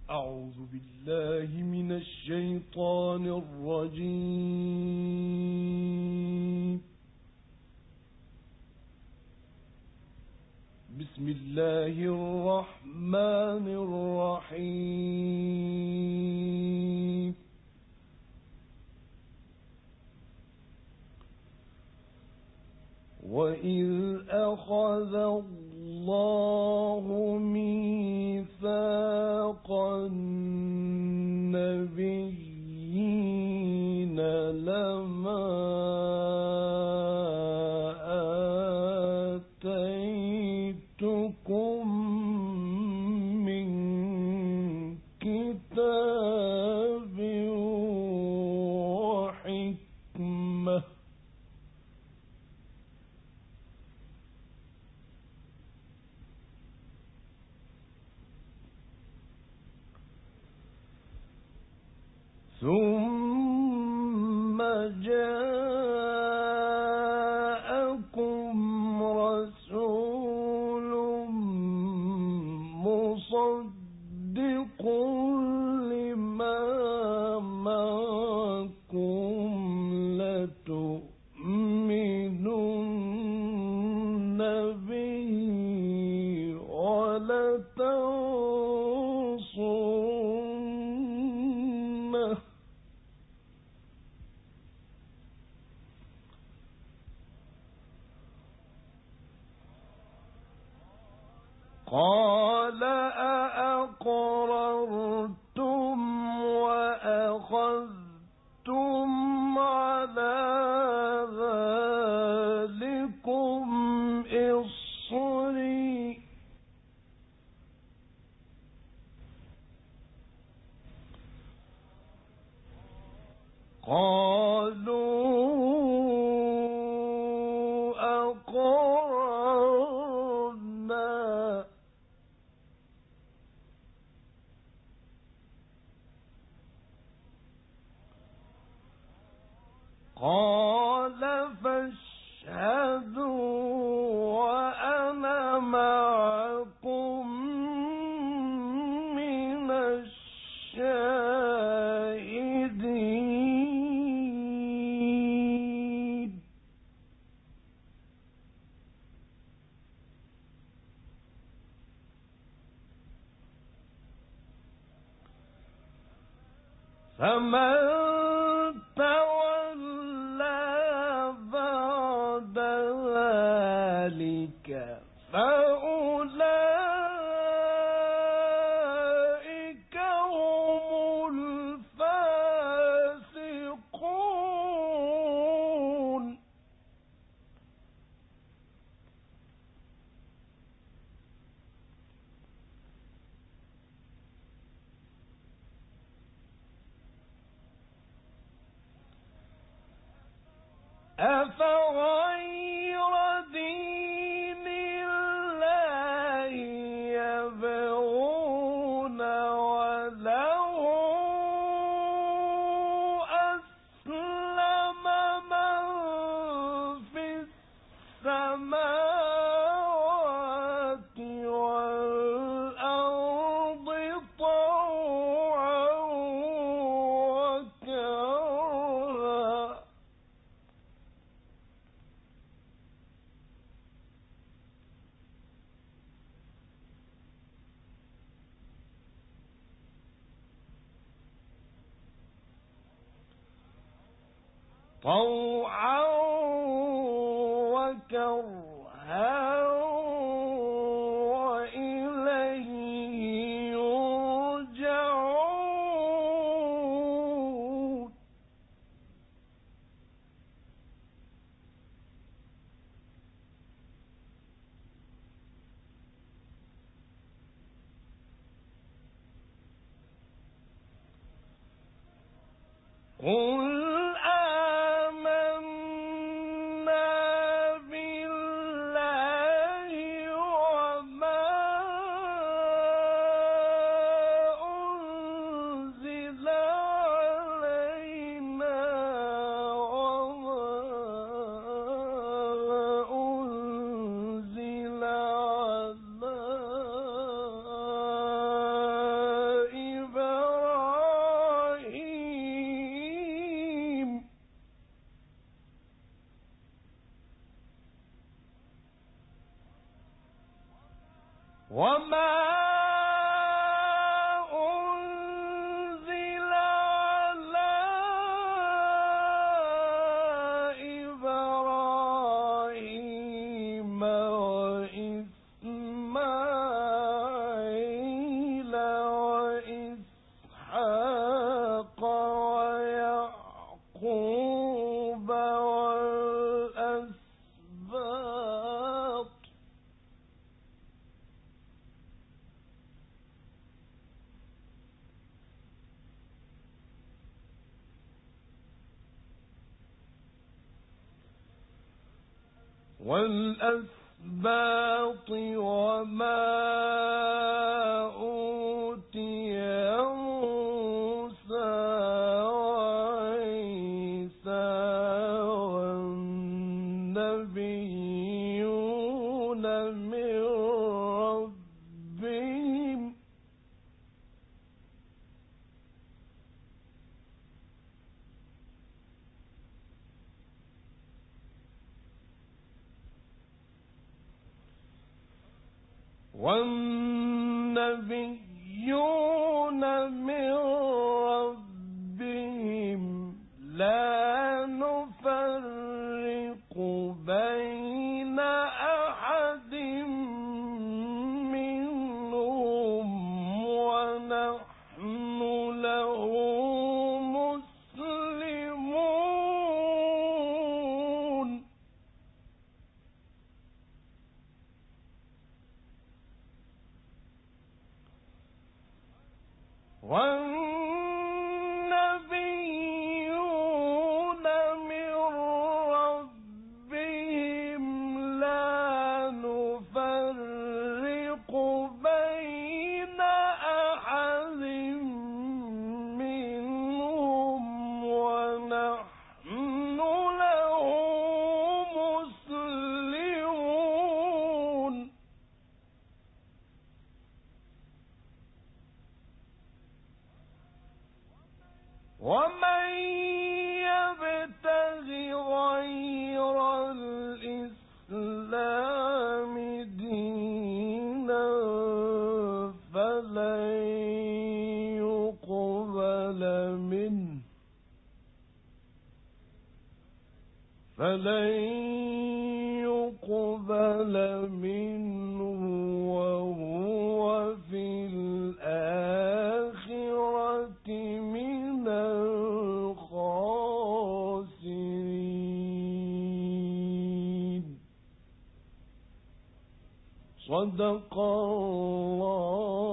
أعوذ بالله من الشيطان الرجيم. بسم الله الرحمن الرحيم. وإذ أخذ الله ميثاق النبيين لما آتيتكم من كتاب وحكمة ثم جاءكم رسول مصدق لما معكم لتؤمنن به ولتنصرنه قال أأقررتم وأخذتم على ذلكم إصري قالوا أقررنا قال فاشهدوا وأنا معكم من الشاهدين فمن تولى بعد ذلك فأولئك هم الفاسقون أفغير دين الله يبغون وله أسلم من في السماوات والأرض طوعا وكرها طوعا وكرها وإليه يرجعون قل آمنا بالله وما أنزل علينا وما أنزل على والأسباط وما أوتي موسى وعيسى والنبيون من ربهم لا نفرق بين أحد منهم ونحن له مسلمون والنبيون من ربهم لا نفرق بين أحد منهم ونحن له مسلمون ومن يبتغ غير الإسلام دينا فلن يقبل منه وهو في الآخرة من الخاسرين. صدق الله